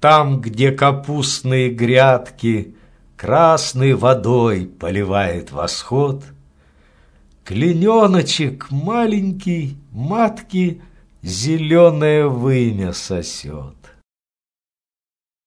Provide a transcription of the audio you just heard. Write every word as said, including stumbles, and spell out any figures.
Там, где капустные грядки красной водой поливает восход, клиненочек маленький матки зеленое вымя сосет.